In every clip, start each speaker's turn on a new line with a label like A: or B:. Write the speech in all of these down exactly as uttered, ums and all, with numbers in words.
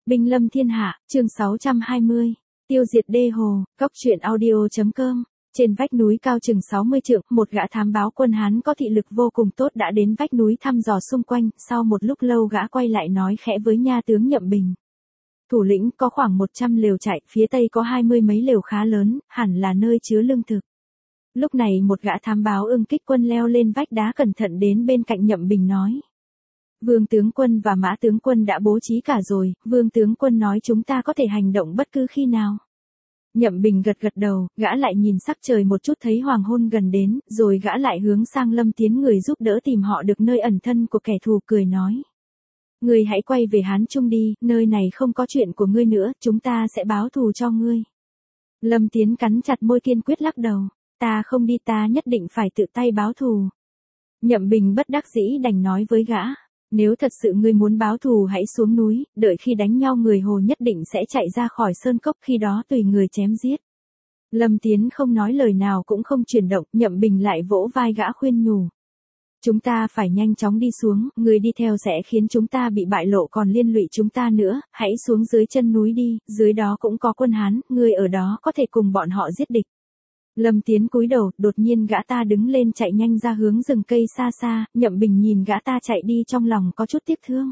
A: Binh lâm thiên hạ, chương sáu trăm hai mươi. Tiêu diệt đê hồ, góc truyện audio.com. Trên vách núi cao chừng sáu mươi trượng, một gã thám báo quân Hán có thị lực vô cùng tốt đã đến vách núi thăm dò xung quanh, sau một lúc lâu gã quay lại nói khẽ với nha tướng Nhậm Bình. Thủ lĩnh, có khoảng một trăm lều trại, phía tây có hai mươi mấy lều khá lớn, hẳn là nơi chứa lương thực. Lúc này một gã thám báo ưng kích quân leo lên vách đá cẩn thận đến bên cạnh Nhậm Bình nói. Vương tướng quân và Mã tướng quân đã bố trí cả rồi, Vương tướng quân nói chúng ta có thể hành động bất cứ khi nào. Nhậm Bình gật gật đầu, gã lại nhìn sắc trời một chút thấy hoàng hôn gần đến, rồi gã lại hướng sang Lâm Tiến người giúp đỡ tìm họ được nơi ẩn thân của kẻ thù, cười nói. Ngươi hãy quay về Hán Trung đi, nơi này không có chuyện của ngươi nữa, chúng ta sẽ báo thù cho ngươi. Lâm Tiến cắn chặt môi kiên quyết lắc đầu, ta không đi, ta nhất định phải tự tay báo thù. Nhậm Bình bất đắc dĩ đành nói với gã. Nếu thật sự ngươi muốn báo thù hãy xuống núi, đợi khi đánh nhau người Hồ nhất định sẽ chạy ra khỏi sơn cốc, khi đó tùy người chém giết. Lâm Tiến không nói lời nào cũng không chuyển động, Nhậm Bình lại vỗ vai gã khuyên nhủ. Chúng ta phải nhanh chóng đi xuống, người đi theo sẽ khiến chúng ta bị bại lộ còn liên lụy chúng ta nữa, hãy xuống dưới chân núi đi, dưới đó cũng có quân Hán, ngươi ở đó có thể cùng bọn họ giết địch. Lâm Tiến cúi đầu, đột nhiên gã ta đứng lên chạy nhanh ra hướng rừng cây xa xa, Nhậm Bình nhìn gã ta chạy đi trong lòng có chút tiếc thương.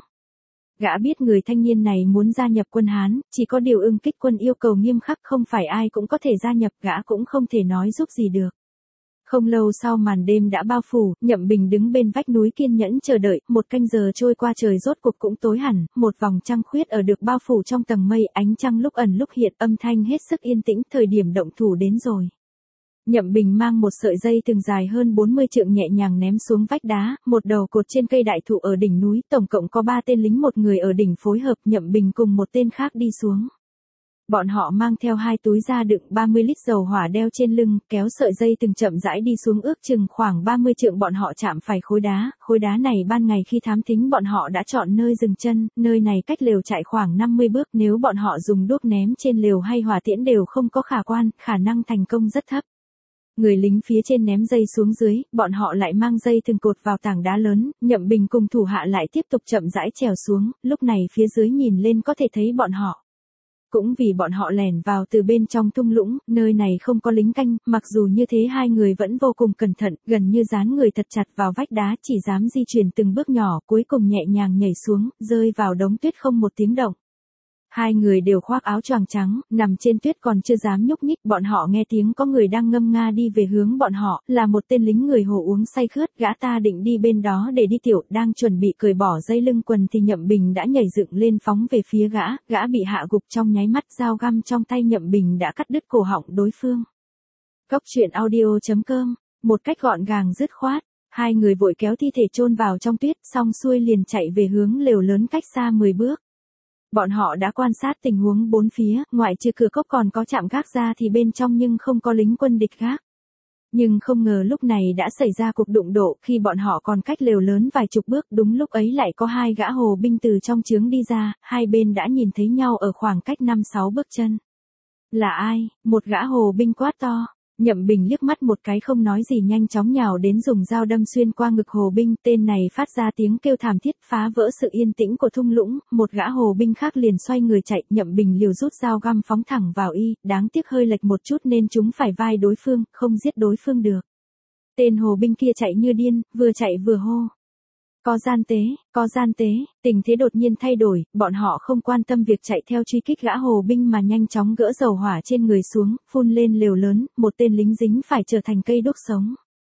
A: Gã biết người thanh niên này muốn gia nhập quân Hán, chỉ có điều ưng kích quân yêu cầu nghiêm khắc, không phải ai cũng có thể gia nhập, gã cũng không thể nói giúp gì được. Không lâu sau màn đêm đã bao phủ, Nhậm Bình đứng bên vách núi kiên nhẫn chờ đợi, một canh giờ trôi qua trời rốt cuộc cũng tối hẳn, một vòng trăng khuyết ở được bao phủ trong tầng mây, ánh trăng lúc ẩn lúc hiện, âm thanh hết sức yên tĩnh, thời điểm động thủ đến rồi. Nhậm Bình mang một sợi dây thừng dài hơn bốn mươi trượng nhẹ nhàng ném xuống vách đá, một đầu cột trên cây đại thụ ở đỉnh núi, tổng cộng có ba tên lính, một người ở đỉnh phối hợp, Nhậm Bình cùng một tên khác đi xuống. Bọn họ mang theo hai túi da đựng ba mươi lít dầu hỏa đeo trên lưng, kéo sợi dây từng chậm rãi đi xuống, ước chừng khoảng ba mươi trượng bọn họ chạm phải khối đá, khối đá này ban ngày khi thám thính bọn họ đã chọn nơi dừng chân, nơi này cách lều trại khoảng năm mươi bước, nếu bọn họ dùng đuốc ném trên lều hay hỏa tiễn đều không có khả quan, khả năng thành công rất thấp. Người lính phía trên ném dây xuống dưới, bọn họ lại mang dây thừng cột vào tảng đá lớn, Nhậm Bình cùng thủ hạ lại tiếp tục chậm rãi trèo xuống, lúc này phía dưới nhìn lên có thể thấy bọn họ. Cũng vì bọn họ lẻn vào từ bên trong thung lũng, nơi này không có lính canh, mặc dù như thế hai người vẫn vô cùng cẩn thận, gần như dán người thật chặt vào vách đá, chỉ dám di chuyển từng bước nhỏ, cuối cùng nhẹ nhàng nhảy xuống, rơi vào đống tuyết không một tiếng động. Hai người đều khoác áo choàng trắng, nằm trên tuyết còn chưa dám nhúc nhích, bọn họ nghe tiếng có người đang ngâm nga đi về hướng bọn họ, là một tên lính người Hồ uống say khướt, gã ta định đi bên đó để đi tiểu, đang chuẩn bị cởi bỏ dây lưng quần thì Nhậm Bình đã nhảy dựng lên phóng về phía gã, gã bị hạ gục trong nháy mắt, dao găm trong tay Nhậm Bình đã cắt đứt cổ họng đối phương. Góc truyện audio.com, một cách gọn gàng dứt khoát, hai người vội kéo thi thể chôn vào trong tuyết, xong xuôi liền chạy về hướng lều lớn cách xa mười bước. Bọn họ đã quan sát tình huống bốn phía, ngoại trừ cửa cốc còn có trạm gác ra thì bên trong nhưng không có lính quân địch gác. Nhưng không ngờ lúc này đã xảy ra cuộc đụng độ, khi bọn họ còn cách lều lớn vài chục bước, đúng lúc ấy lại có hai gã Hồ binh từ trong trướng đi ra, hai bên đã nhìn thấy nhau ở khoảng cách năm sáu bước chân. Là ai? Một gã Hồ binh quát to. Nhậm Bình liếc mắt một cái không nói gì, nhanh chóng nhào đến dùng dao đâm xuyên qua ngực Hồ binh, tên này phát ra tiếng kêu thảm thiết phá vỡ sự yên tĩnh của thung lũng, một gã Hồ binh khác liền xoay người chạy, Nhậm Bình liều rút dao găm phóng thẳng vào y, đáng tiếc hơi lệch một chút nên chúng phải vai đối phương, không giết đối phương được. Tên Hồ binh kia chạy như điên, vừa chạy vừa hô. Có gian tế, có gian tế, tình thế đột nhiên thay đổi, bọn họ không quan tâm việc chạy theo truy kích gã Hồ binh mà nhanh chóng gỡ dầu hỏa trên người xuống, phun lên lều lớn, một tên lính dính phải trở thành cây đốt sống.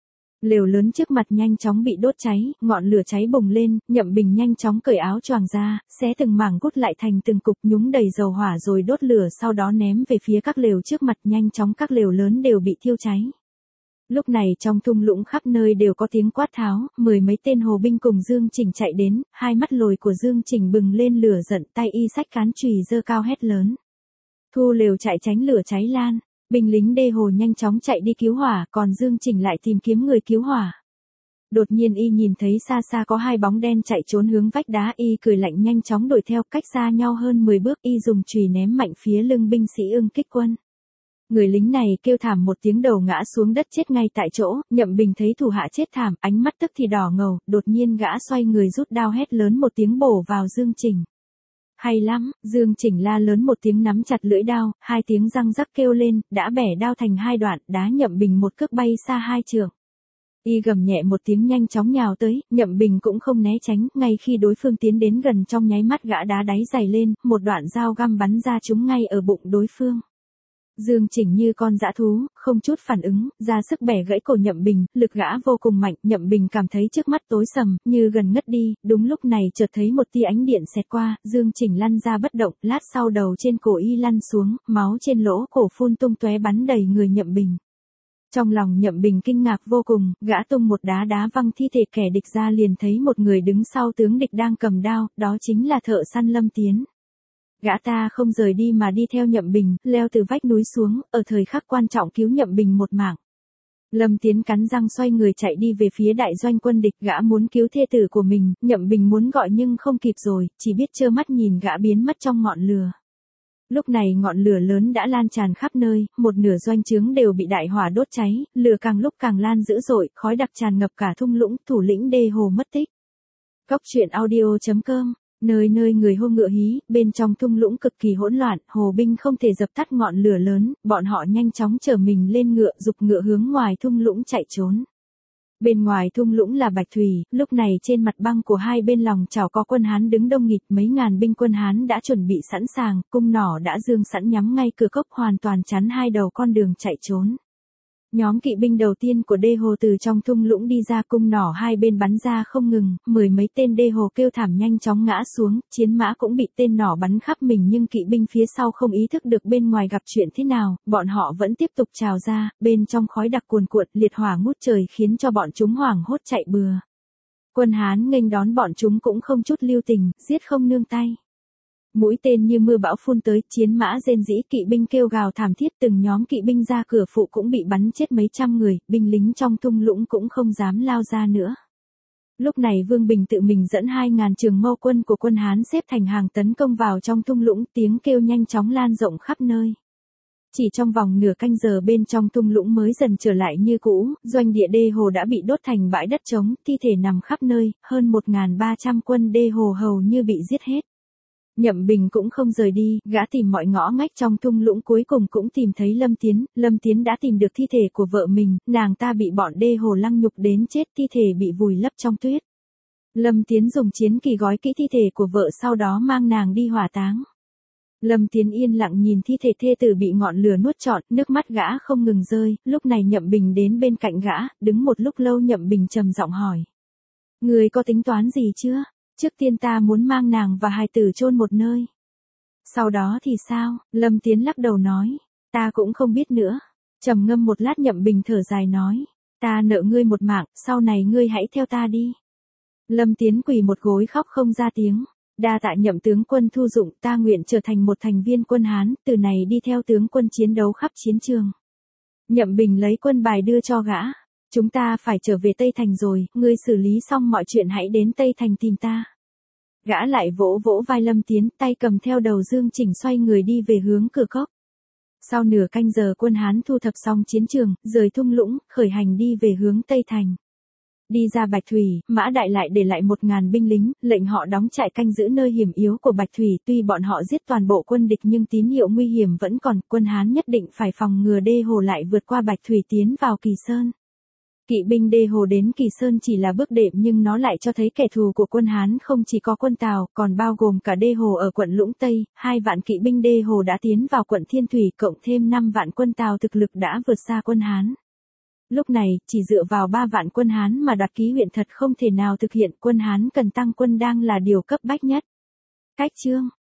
A: Lều lớn trước mặt nhanh chóng bị đốt cháy, ngọn lửa cháy bùng lên, Nhậm Bình nhanh chóng cởi áo choàng ra, xé từng mảng cút lại thành từng cục, nhúng đầy dầu hỏa rồi đốt lửa, sau đó ném về phía các lều trước mặt, nhanh chóng các lều lớn đều bị thiêu cháy. Lúc này trong thung lũng khắp nơi đều có tiếng quát tháo, mười mấy tên Hồ binh cùng Dương Trình chạy đến, hai mắt lồi của Dương Trình bừng lên lửa giận, tay y xách cán chùy giơ cao hét lớn. Thu lều chạy tránh lửa cháy lan, binh lính đê Hồ nhanh chóng chạy đi cứu hỏa, còn Dương Trình lại tìm kiếm người cứu hỏa. Đột nhiên y nhìn thấy xa xa có hai bóng đen chạy trốn hướng vách đá, y cười lạnh nhanh chóng đuổi theo, cách xa nhau hơn mười bước, y dùng chùy ném mạnh phía lưng binh sĩ ưng kích quân. Người lính này kêu thảm một tiếng đầu ngã xuống đất chết ngay tại chỗ, Nhậm Bình thấy thủ hạ chết thảm, ánh mắt tức thì đỏ ngầu, đột nhiên gã xoay người rút đao hét lớn một tiếng bổ vào Dương Trình. Hay lắm, Dương Chỉnh la lớn một tiếng nắm chặt lưỡi đao, hai tiếng răng rắc kêu lên, đã bẻ đao thành hai đoạn, đá Nhậm Bình một cước bay xa hai trượng. Y gầm nhẹ một tiếng nhanh chóng nhào tới, Nhậm Bình cũng không né tránh, ngay khi đối phương tiến đến gần trong nháy mắt gã đá đáy giày lên, một đoạn dao găm bắn ra trúng ngay ở bụng đối phương. Dương Chỉnh như con dã thú, không chút phản ứng, ra sức bẻ gãy cổ Nhậm Bình, lực gã vô cùng mạnh, Nhậm Bình cảm thấy trước mắt tối sầm, như gần ngất đi, đúng lúc này chợt thấy một tia ánh điện xẹt qua, Dương Chỉnh lăn ra bất động, lát sau đầu trên cổ y lăn xuống, máu trên lỗ cổ phun tung tóe bắn đầy người Nhậm Bình. Trong lòng Nhậm Bình kinh ngạc vô cùng, gã tung một đá đá văng thi thể kẻ địch ra liền thấy một người đứng sau tướng địch đang cầm đao, đó chính là thợ săn Lâm Tiến. Gã ta không rời đi mà đi theo Nhậm Bình, leo từ vách núi xuống, ở thời khắc quan trọng cứu Nhậm Bình một mạng. Lâm Tiến cắn răng xoay người chạy đi về phía đại doanh quân địch, gã muốn cứu thê tử của mình, Nhậm Bình muốn gọi nhưng không kịp rồi, chỉ biết trơ mắt nhìn gã biến mất trong ngọn lửa. Lúc này ngọn lửa lớn đã lan tràn khắp nơi, một nửa doanh trướng đều bị đại hỏa đốt cháy, lửa càng lúc càng lan dữ dội, khói đặc tràn ngập cả thung lũng, thủ lĩnh đê hồ mất tích. Cóc truyện audio chấm com, nơi nơi người hô ngựa hí, bên trong thung lũng cực kỳ hỗn loạn, hồ binh không thể dập tắt ngọn lửa lớn, bọn họ nhanh chóng chở mình lên ngựa, giục ngựa hướng ngoài thung lũng chạy trốn. Bên ngoài thung lũng là Bạch Thủy, lúc này trên mặt băng của hai bên lòng chảo có quân Hán đứng đông nghịt, mấy ngàn binh quân Hán đã chuẩn bị sẵn sàng, cung nỏ đã dương sẵn nhắm ngay cửa cốc hoàn toàn chắn hai đầu con đường chạy trốn. Nhóm kỵ binh đầu tiên của đê hồ từ trong thung lũng đi ra, cung nỏ hai bên bắn ra không ngừng, mười mấy tên đê hồ kêu thảm nhanh chóng ngã xuống, chiến mã cũng bị tên nỏ bắn khắp mình nhưng kỵ binh phía sau không ý thức được bên ngoài gặp chuyện thế nào, bọn họ vẫn tiếp tục trào ra, bên trong khói đặc cuồn cuộn, liệt hỏa ngút trời khiến cho bọn chúng hoảng hốt chạy bừa. Quân Hán nghênh đón bọn chúng cũng không chút lưu tình, giết không nương tay. Mũi tên như mưa bão phun tới, chiến mã rên rỉ, kỵ binh kêu gào thảm thiết, từng nhóm kỵ binh ra cửa phụ cũng bị bắn chết mấy trăm người, binh lính trong thung lũng cũng không dám lao ra nữa. Lúc này Vương Bình tự mình dẫn hai ngàn trường mâu quân của quân Hán xếp thành hàng tấn công vào trong thung lũng, tiếng kêu nhanh chóng lan rộng khắp nơi. Chỉ trong vòng nửa canh giờ bên trong thung lũng mới dần trở lại như cũ, doanh địa đê hồ đã bị đốt thành bãi đất trống, thi thể nằm khắp nơi, hơn một nghìn ba trăm quân đê hồ hầu như bị giết hết. Nhậm Bình cũng không rời đi, gã tìm mọi ngõ ngách trong thung lũng cuối cùng cũng tìm thấy Lâm Tiến, Lâm Tiến đã tìm được thi thể của vợ mình, nàng ta bị bọn đê hồ lăng nhục đến chết, thi thể bị vùi lấp trong tuyết. Lâm Tiến dùng chiến kỳ gói kỹ thi thể của vợ sau đó mang nàng đi hỏa táng. Lâm Tiến yên lặng nhìn thi thể thê tử bị ngọn lửa nuốt trọn, nước mắt gã không ngừng rơi, lúc này Nhậm Bình đến bên cạnh gã, đứng một lúc lâu Nhậm Bình trầm giọng hỏi. Người có tính toán gì chưa? Trước tiên ta muốn mang nàng và hài tử chôn một nơi. Sau đó thì sao? Lâm Tiến lắc đầu nói. Ta cũng không biết nữa. Trầm ngâm một lát Nhậm Bình thở dài nói. Ta nợ ngươi một mạng, sau này ngươi hãy theo ta đi. Lâm Tiến quỳ một gối khóc không ra tiếng. Đa tạ Nhậm tướng quân thu dụng, ta nguyện trở thành một thành viên quân Hán, từ này đi theo tướng quân chiến đấu khắp chiến trường. Nhậm Bình lấy quân bài đưa cho gã. Chúng ta phải trở về Tây Thành rồi, ngươi xử lý xong mọi chuyện hãy đến Tây Thành tìm ta. Gã lại vỗ vỗ vai Lâm Tiến, tay cầm theo đầu Dương Chỉnh xoay người đi về hướng cửa cốc. Sau nửa canh giờ quân Hán thu thập xong chiến trường, rời thung lũng, khởi hành đi về hướng Tây Thành. Đi ra Bạch Thủy, Mã Đại lại để lại một ngàn binh lính, lệnh họ đóng trại canh giữ nơi hiểm yếu của Bạch Thủy. Tuy bọn họ giết toàn bộ quân địch nhưng tín hiệu nguy hiểm vẫn còn, quân Hán nhất định phải phòng ngừa đê hồ lại vượt qua Bạch Thủy tiến vào Kỳ Sơn. Kỵ binh đê hồ đến Kỳ Sơn chỉ là bước đệm nhưng nó lại cho thấy kẻ thù của quân Hán không chỉ có quân Tào, còn bao gồm cả đê hồ ở quận Lũng Tây, hai vạn kỵ binh đê hồ đã tiến vào quận Thiên Thủy, cộng thêm năm vạn quân Tào thực lực đã vượt xa quân Hán. Lúc này, chỉ dựa vào ba vạn quân Hán mà đoạt ký huyện thật không thể nào thực hiện, quân Hán cần tăng quân đang là điều cấp bách nhất. Cách chương